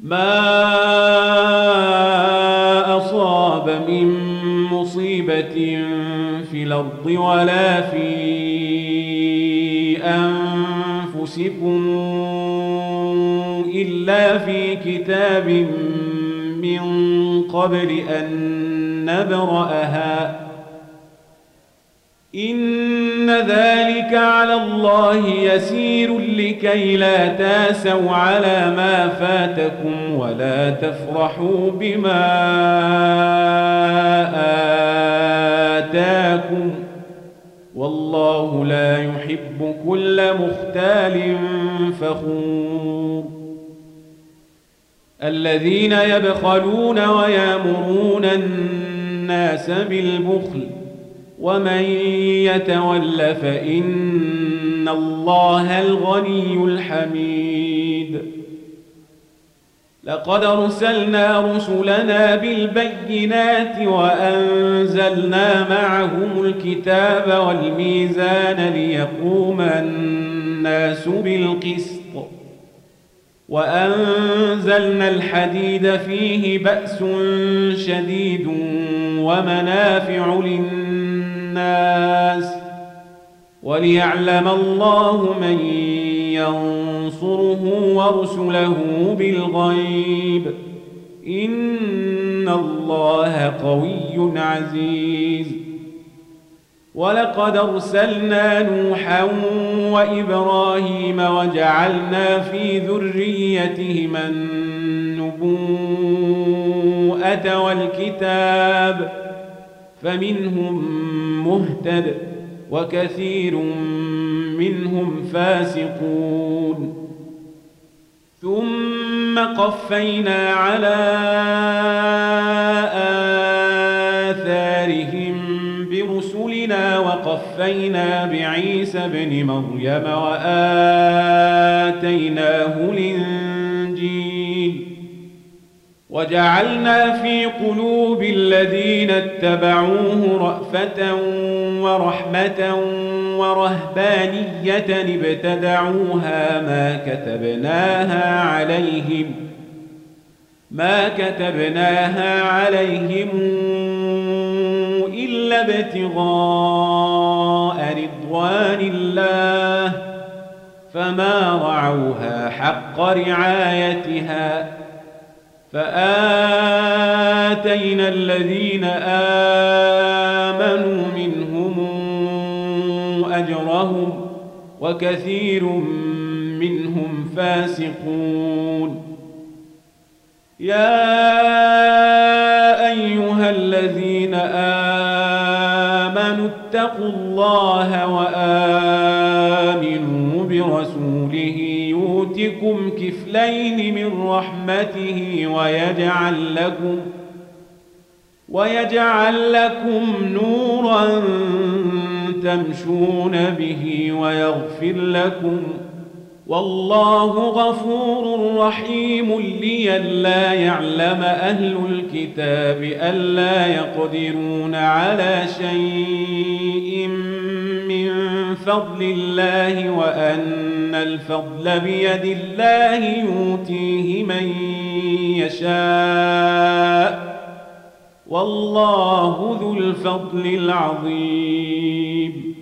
ما أصاب من مصيبة في الأرض ولا في أنفسكم إلا في كتاب من قبل أن نبرأها إن ذلك على الله يسير لكي لا تاسوا على ما فاتكم ولا تفرحوا بما آتاكم والله لا يحب كل مختال فخور الذين يبخلون ويأمرون الناس بالبخل ومن يتول فإن الله الغني الحميد لقد أرسلنا رسلنا بالبينات وأنزلنا معهم الكتاب والميزان ليقوم الناس بالقسط وأنزلنا الحديد فيه بأس شديد ومنافع للناس وليعلم الله من ينصره ورسله بالغيب إن الله قوي عزيز ولقد أرسلنا نوحا وإبراهيم وجعلنا في ذريتهما النبوءة والكتاب فمنهم مهتد وكثير منهم فاسقون ثم قفينا على آثارهم برسلنا وقفينا بعيسى ابن مريم وآتيناه الإنجيل وجعلنا في قلوب الذين اتبعوه رأفة ورحمة ورهبانية ابتدعوها ما كتبناها عليهم إلا ابتغاء رضوان الله فما رعوها حق رعايتها فآتينا الذين آمنوا منهم أجرهم وكثير منهم فاسقون يا أيها الذين آمنوا اتقوا الله وآمنوا برسوله يؤتكم كفلين من رحمته ويجعل لكم نورا تمشون به ويغفر لكم والله غفور رحيم لئلا يعلم أهل الكتاب ألا يقدرون على شيء من فضل الله وأن الفضل بيد الله يؤتيه من يشاء والله ذو الفضل العظيم